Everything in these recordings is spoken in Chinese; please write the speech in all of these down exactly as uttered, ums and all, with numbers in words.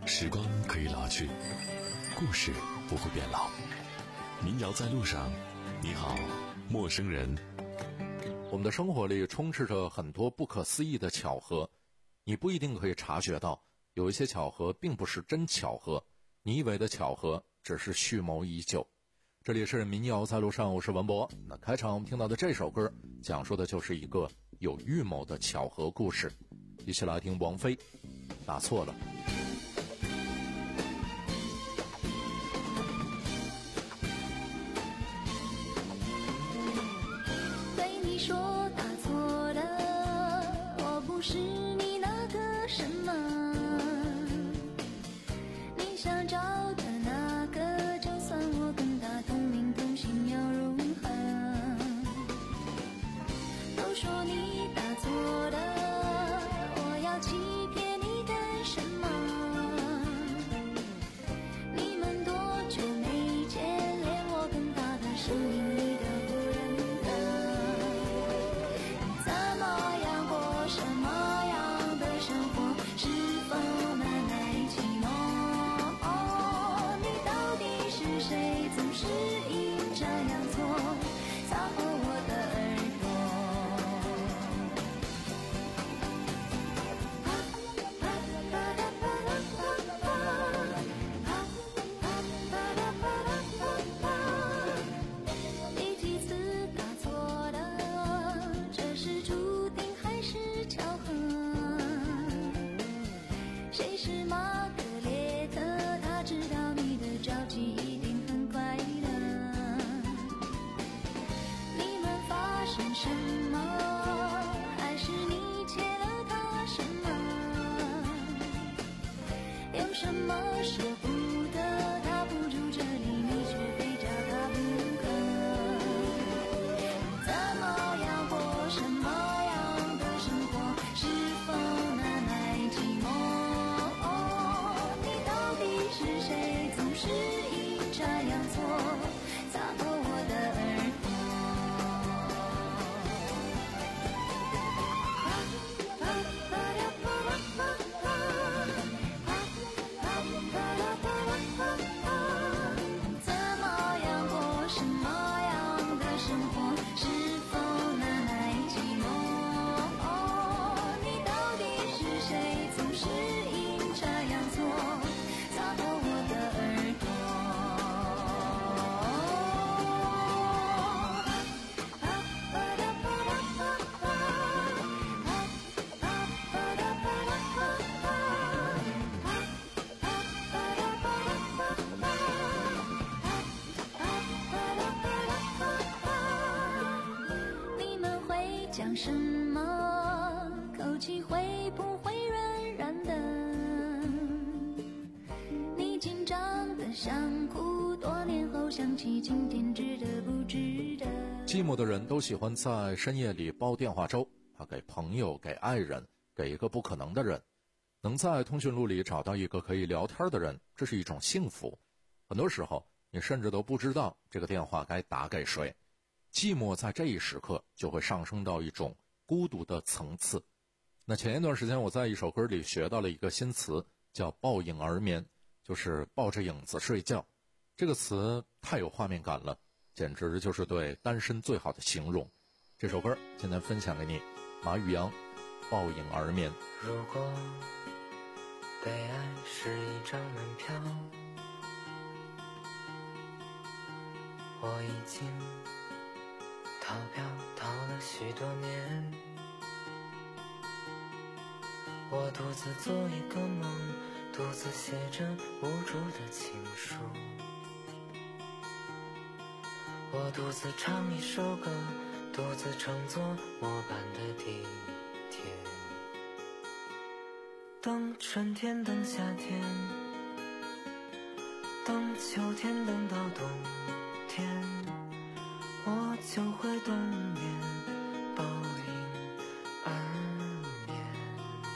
时光可以老去，故事不会变老。民谣在路上，你好，陌生人。 我们的生活里充斥着很多不可思议的巧合，你不一定可以察觉到，有一些巧合并不是真巧合，你以为的巧合只是蓄谋已久。这里是民谣在路上，我是文博。那开场我们听到的这首歌讲述的就是一个有预谋的巧合故事，一起来听王菲打错了。 对你说打错了，我不是你那个什么，你想找的那个，就算我跟他同名同姓又如何？都说你打错了，我要欺骗你干什么？你们多久没见，连我跟他的声音你都不认得，你怎么样过什么样的生活，是否难耐寂寞？哦，你到底是谁，总是阴差阳错擦破我的耳朵。第几次打错了，这是注定还是巧合？谁是玛格列特，他知道你的着急一定很快乐。你们发生什么，还是你欠了他什么？有什么舍不得，他不住这里，你却非找他不可。你怎么样过什么样的生活，是否难耐寂寞？哦，你到底是谁，总是阴差阳错擦破我的耳朵。怎么样过什么样的生活，是否难耐寂寞？哦，你到底是谁，总是阴差阳错擦破我的耳朵。你们会讲什么？口气会不会软软的？你紧张的想哭，多年后想起今天值得不值得？ 寂寞的人都喜欢在深夜里煲电话粥，啊，给朋友，给爱人，给一个不可能的人。能在通讯录里找到一个可以聊天的人，这是一种幸福。很多时候你甚至都不知道这个电话该打给谁。寂寞在这一时刻就会上升到一种孤独的层次。那前一段时间我在一首歌里学到了一个新词，叫抱影而眠，就是抱着影子睡觉。这个词太有画面感了，简直就是对单身最好的形容。这首歌今天分享给你，马宇阳，抱影而眠。 如果被爱是一张门票，我已经逃票逃了许多年，我独自做一个梦，独自写着无助的情书，我独自唱一首歌，独自乘坐末班的地铁，等春天，等夏天，等秋天，等到冬天，我就会冬眠，抱影而眠。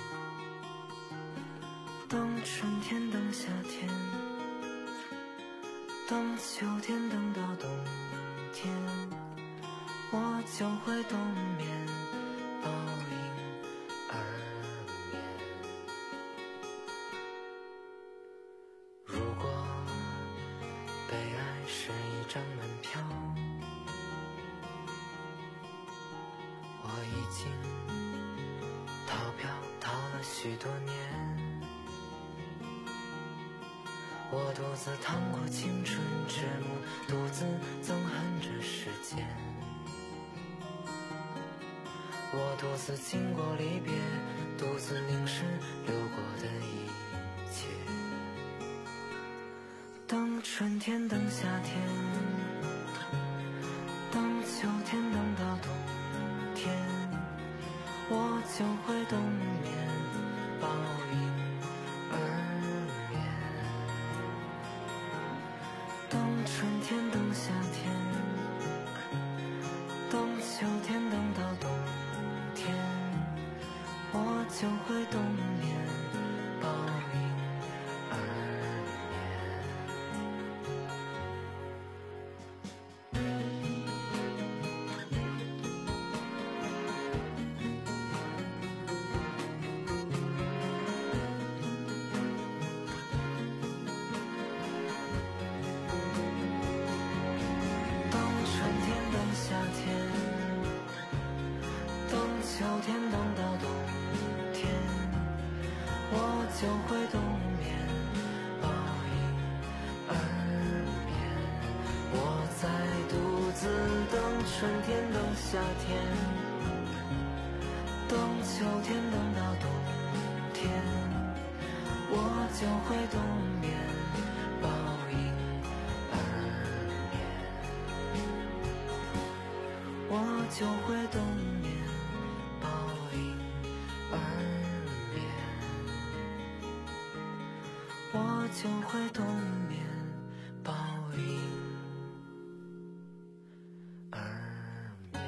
等春天，等夏天，等秋天，等到冬天，我就会冬眠，抱影而眠。 许多年，我独自趟过青春之路，独自憎恨着时间，我独自经过离别，独自凝视流过的一切。等春天，等夏天，等秋天，等到冬天，我就会冬眠，抱婴而眠。等春天，等夏天，等秋天，等到冬天，我就会冬眠，抱婴而夏天，等秋天，等到冬天，我就会冬眠，抱婴而眠。我在独自等春天，等夏天，等秋天，等到冬天，我就会冬眠，抱婴而眠。我就会冬眠，抱婴而眠。我就会冬眠，抱婴而眠。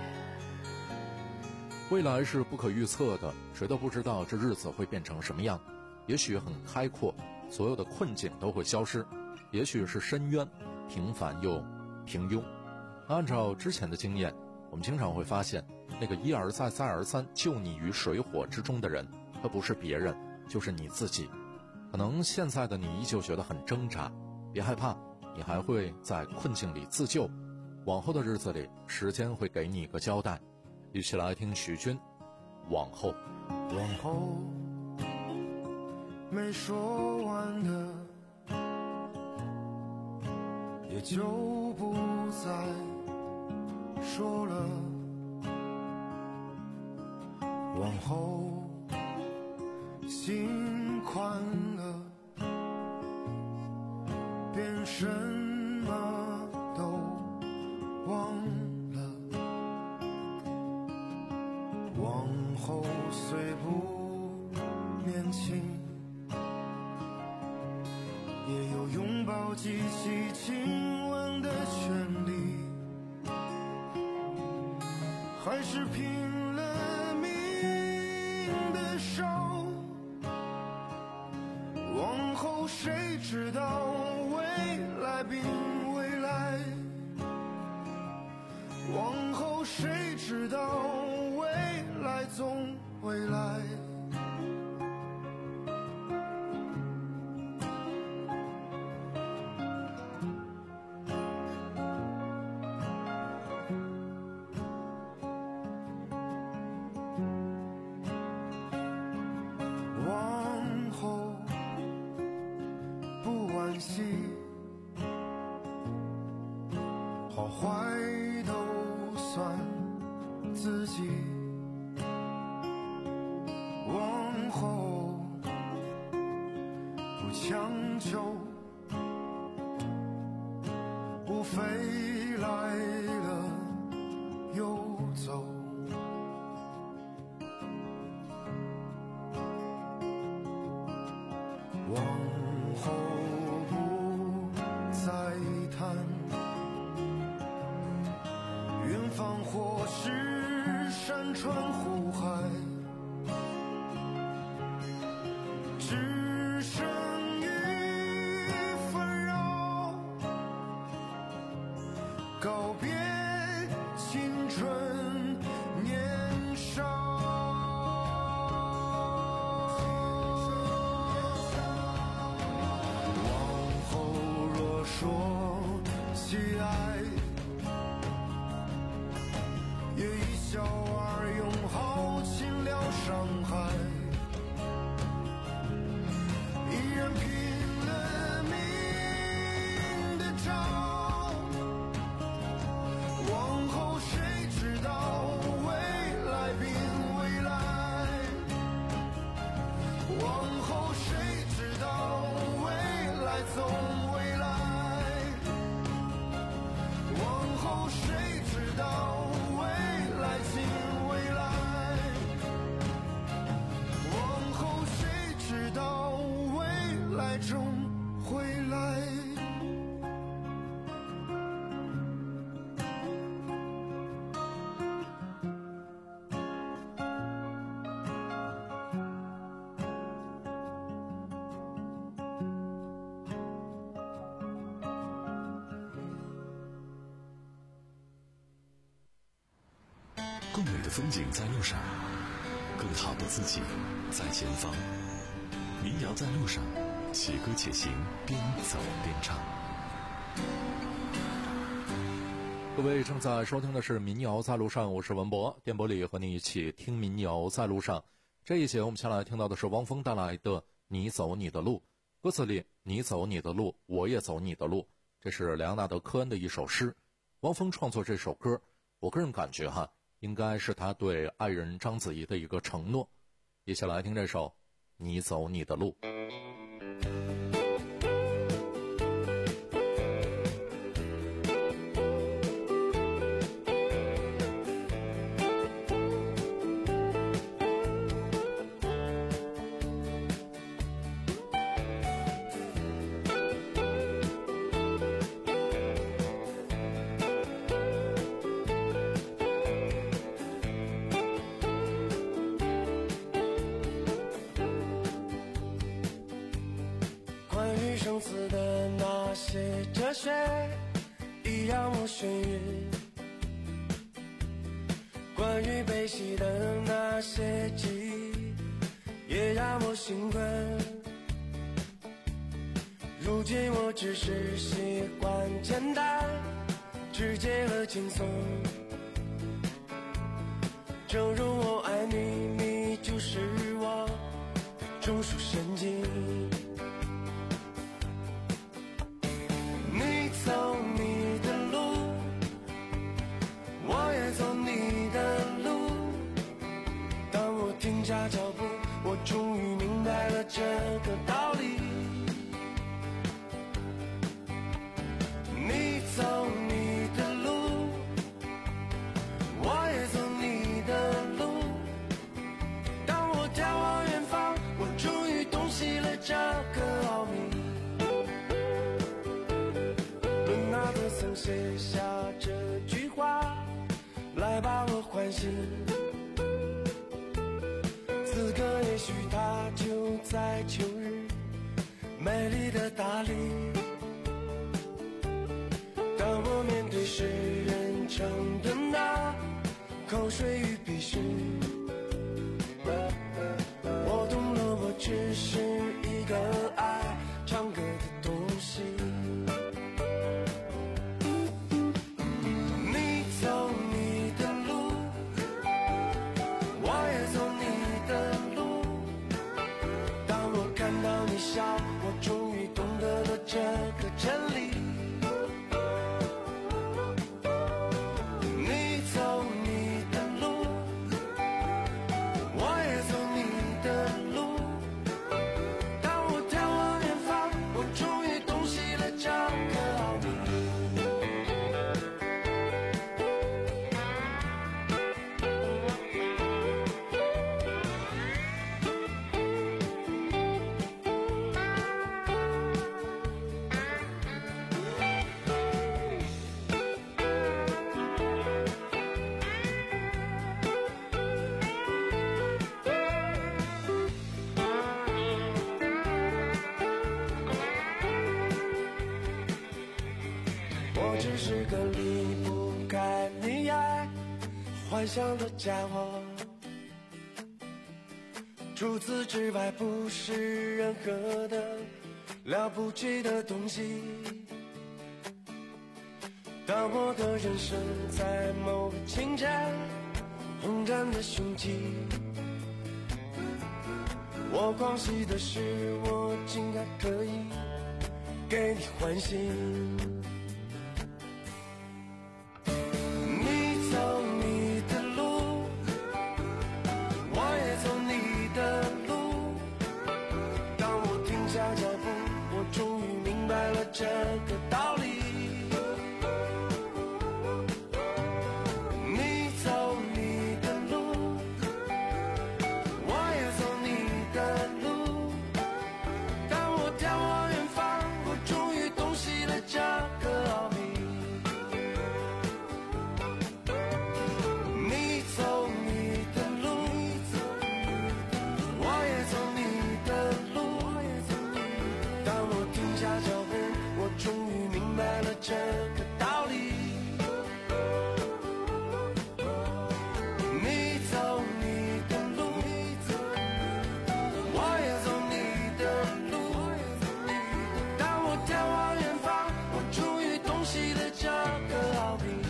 未来是不可预测的，谁都不知道这日子会变成什么样。也许很开阔，所有的困境都会消失；也许是深渊，平凡又平庸。按照之前的经验，我们经常会发现，那个一而再再而三救你于水火之中的人，他不是别人，就是你自己。可能现在的你依旧觉得很挣扎，别害怕，你还会在困境里自救。往后的日子里，时间会给你一个交代。一起来听许君往后。 往后没说完的，也就不再说了。往后心宽了，便什么都忘了。往后虽不年轻，也有拥抱记起亲吻的权利，还是拼了命的烧。往后谁知道未来并未来，往后谁知道未来总会来。往后不惋惜，好坏都算自己。往后不强求，不非来了又走。往后不再谈远方或是山川湖海，只剩一纷扰，告别青春年少。说起爱，也一笑而永，耗尽了伤害。 往后谁知道未来总未来，往后谁知道未来竟未来，往后谁知道未来终会来。 更美的风景在路上，更好的自己在前方。民谣在路上，且歌且行，边走边唱。 各位正在收听的是民谣在路上，我是文博，电波里和你一起听民谣在路上。这一节我们先来听到的是汪峰带来的你走你的路，歌词里你走你的路，我也走你的路，这是莱昂纳德·科恩的一首诗。汪峰创作这首歌，我个人感觉哈，应该是他对爱人章子怡的一个承诺。一起来听这首你走你的路。 生死的那些哲学已让我眩晕，关于悲喜的那些记忆也让我兴奋。如今我只是习惯简单直接和轻松，正如我爱你，你就是我中枢神经。你走你的路，我也走你的路。当我停下脚步，我终于明白了这个道理。你走你的路，我也走你的路。当我眺望远方，我终于洞悉了这个奥秘。曾写下这句话来把我唤醒，此刻也许它就在秋日美丽的大理。当我面对世人称的那口水与鼻屎，我懂了，我只是一个爱唱歌的东西。我终于懂得了这个真理。你走你的路，我也走你的路。当我眺望远方，我终于洞悉了这个奥秘。是个离不开你爱幻想的家伙，除此之外不是任何的了不起的东西。当我的人生在某个清晨轰然的雄起，我狂喜的是我竟然可以给你欢欣。 下脚步，我终于明白了这个道理。你走你的路，我也走你的路。当我眺望远方，我终于洞悉了这个奥秘。你走你的路，我也走你的路。当我停下脚步，我终于明白了这个道理。你走你的路，我也走你的路。当我眺望远方，我终于洞悉了这个奥秘。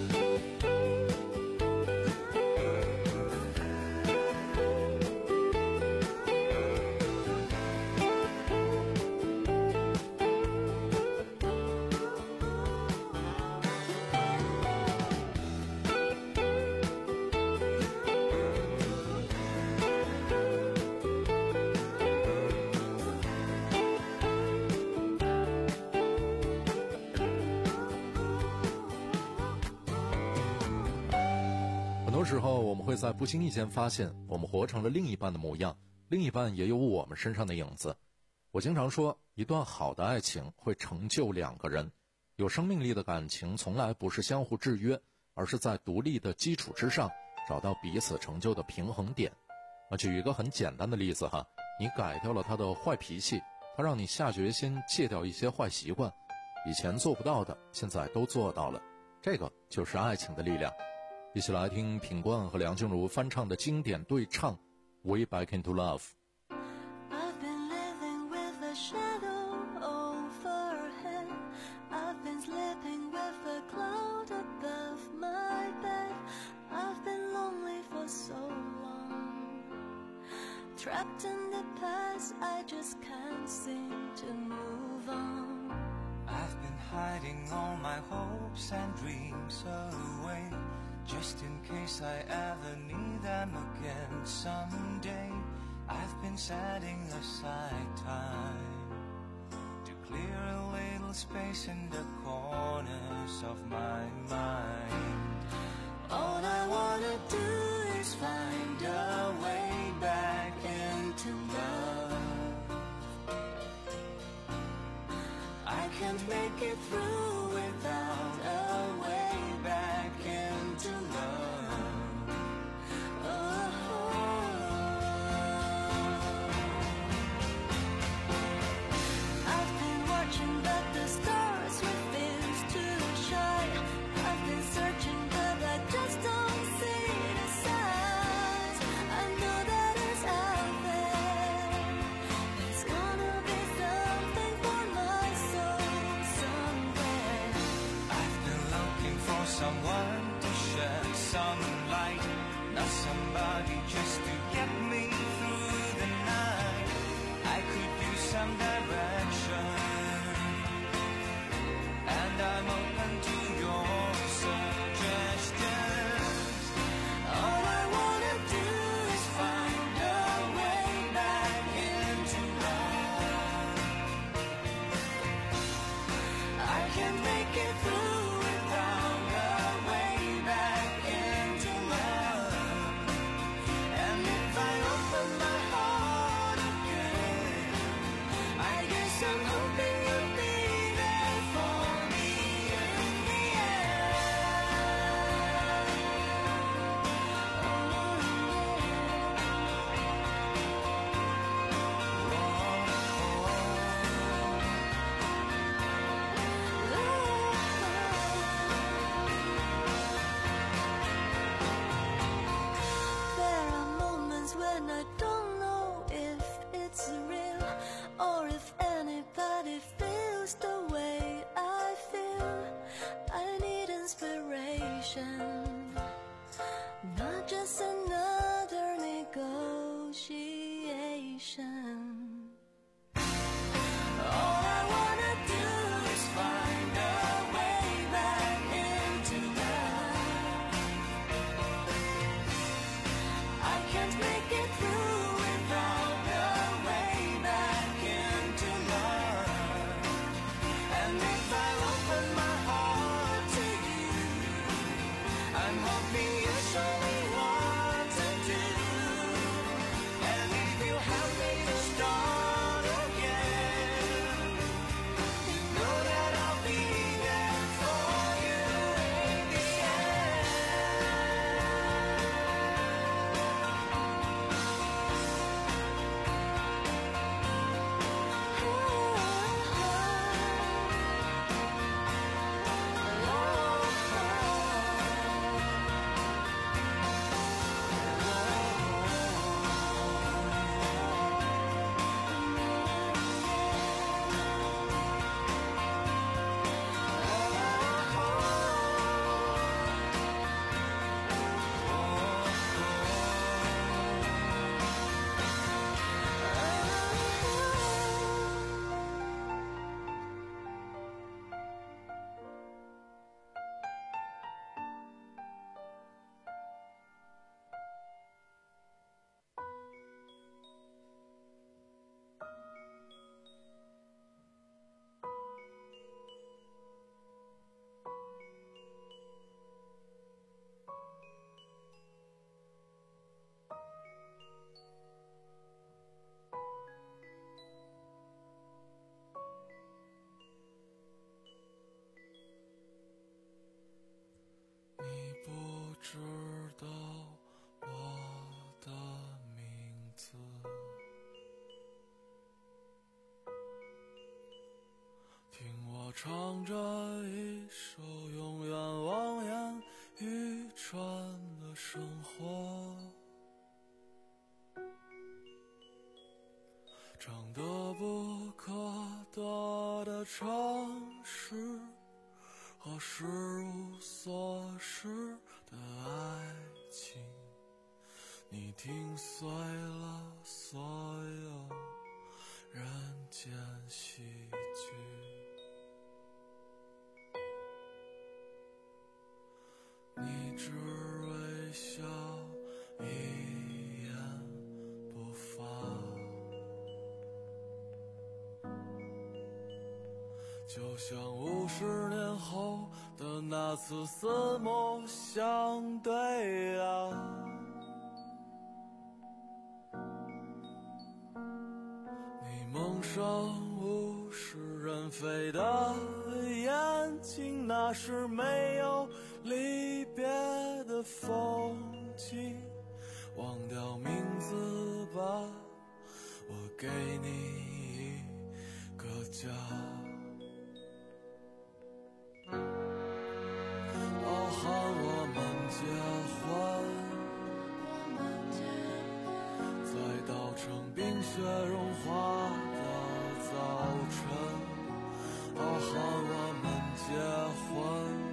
很多时候我们会在不经意间发现，我们活成了另一半的模样，另一半也有我们身上的影子。我经常说，一段好的爱情会成就两个人。有生命力的感情从来不是相互制约，而是在独立的基础之上找到彼此成就的平衡点。啊，举一个很简单的例子哈，你改掉了他的坏脾气，他让你下决心戒掉一些坏习惯，以前做不到的，现在都做到了，这个就是爱情的力量。一起来听品冠和梁静茹翻唱的经典对唱《Way Back Into Love》。I've been living with a shadow overhead. I've been sleeping with a cloud above my bed. I've been lonely for so long, trapped in the past. I just can't seem to move on. I've been hiding all my hopes and dreams away, just in case I ever need them again someday. I've been setting aside time to clear a little space in the corners of my mind. All I wanna do is find a way back into love. I can't make it through without a way back into love. Oh. I've been watching but the stars refuse to shine. I've been searching but I just don't see the signs. I know that it's out there. It's gonna be something for my soul somewhere. I've been looking for someone to shed some light, not somebody just to get me through the night. I could use some direction, and I'm open to your suggestions. All I wanna do is find a way back into love. I can't make it through without a way back into love. And if I open my heart again, I guess I'm hoping you'll be there for me in the There are moments when I don't know if it's real or if anybody feels the way I feel. I need inspiration, not just another negotiation. All I wanna do is find a way back into love. I can't make it through without a way back into 唱着一首永远望眼欲穿的生活，长得不可得的城市和时无所事的爱情，你听碎了所有人间喜剧。你只微笑一言不发，就像五十年后的那次四目相对啊，你蒙上物是人非的眼睛，那是没有离别的风景，忘掉名字吧，我给你一个家。哦，喊我们结婚，在稻城冰雪融化的早晨，哦，喊我们结婚，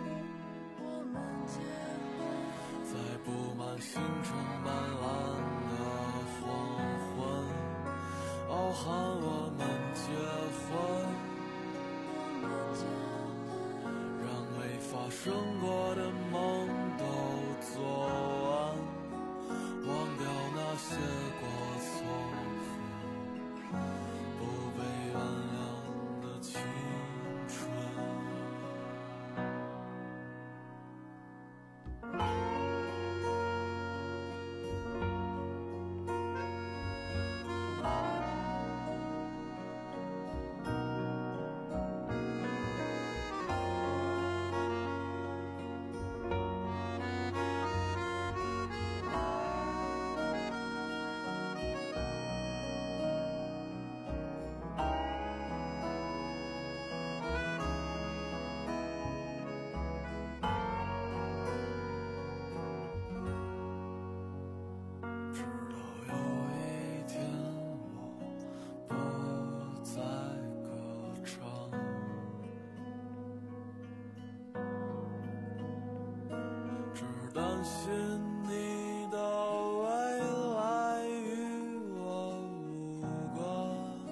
在布满星辰斑斓的黄昏，哦，喊我们结婚，让没发生过的梦都做完，忘掉那些过错和不被原谅的青春。担心你的未来与我无关，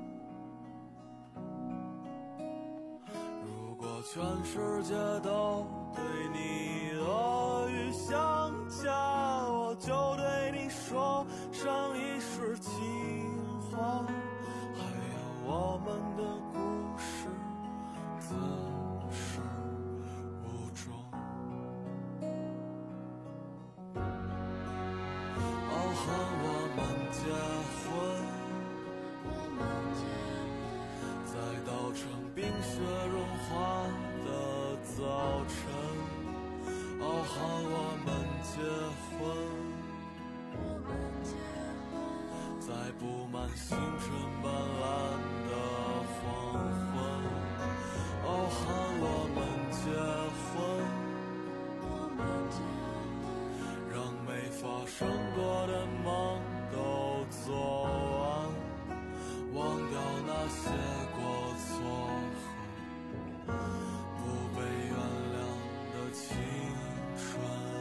如果全世界都对你恶语相加，我就对你说声一世情话，还有我们的故事自始无终。喊我们结婚，在稻城冰雪融化的早晨，哦，喊我们结婚，在布满星辰斑斓的黄昏，哦，喊我们结婚，让没发生过的梦都做完，忘掉那些过错和不被原谅的青春。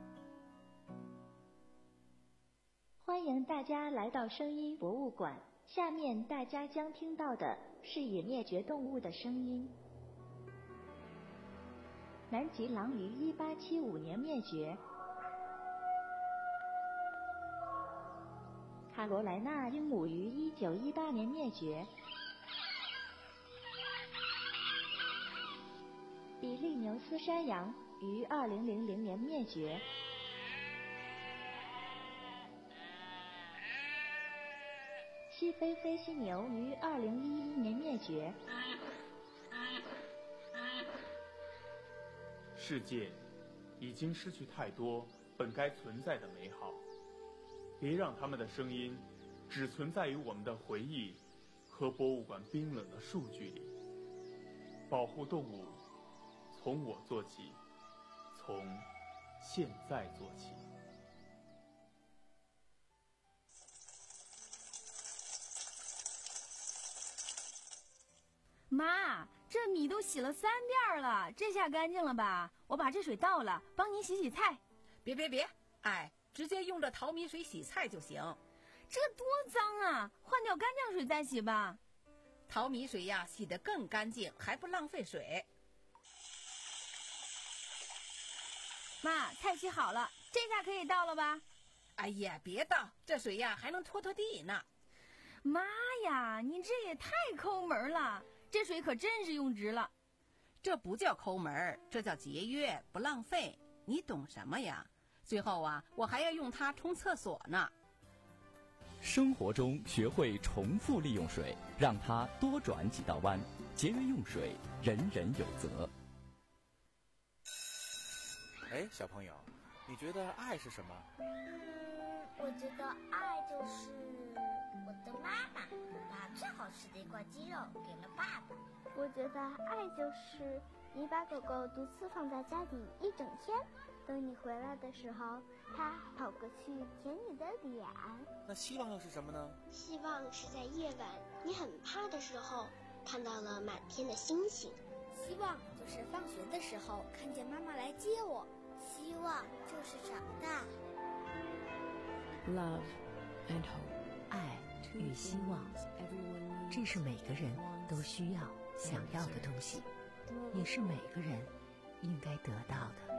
欢迎大家来到声音博物馆， 下面大家将听到的是已灭绝动物的声音。南极狼于一八七五年灭绝，卡罗莱纳鹦鹉于一九一八年灭绝，比利牛斯山羊于二零零零年灭绝，西非飞犀牛于二零一一年灭绝。 世界已经失去太多本该存在的美好，别让他们的声音只存在于我们的回忆和博物馆冰冷的数据里。保护动物，从我做起，从现在做起。 妈，这米都洗了三遍了，这下干净了吧？我把这水倒了，帮您洗洗菜。 别别别，哎，直接用这淘米水洗菜就行。 这多脏啊，换掉干净水再洗吧。 淘米水呀，洗得更干净，还不浪费水。 妈，菜洗好了，这下可以倒了吧？ 哎呀，别倒，这水呀还能拖拖地呢。 妈呀，你这也太抠门了，这水可真是用值了。 这不叫抠门，这叫节约，不浪费。你懂什么呀？最后啊，我还要用它冲厕所呢。 生活中学会重复利用水，让它多转几道弯，节约用水，人人有责。 哎，小朋友，你觉得爱是什么？ 嗯，我觉得爱就是我的妈妈把最好吃的一块鸡肉给了爸爸。 我觉得爱就是你把狗狗独自放在家里一整天，等你回来的时候，它跑过去舔你的脸。 那希望又是什么呢？ 希望是在夜晚你很怕的时候，看到了满天的星星。 希望就是放学的时候看见妈妈来接我。 希望就是长大。 Love and hope， 爱与希望，这是每个人都需要、想要的东西，也是每个人应该得到的。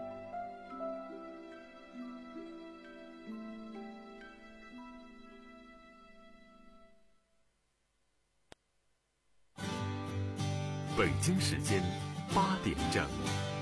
北京时间八点整。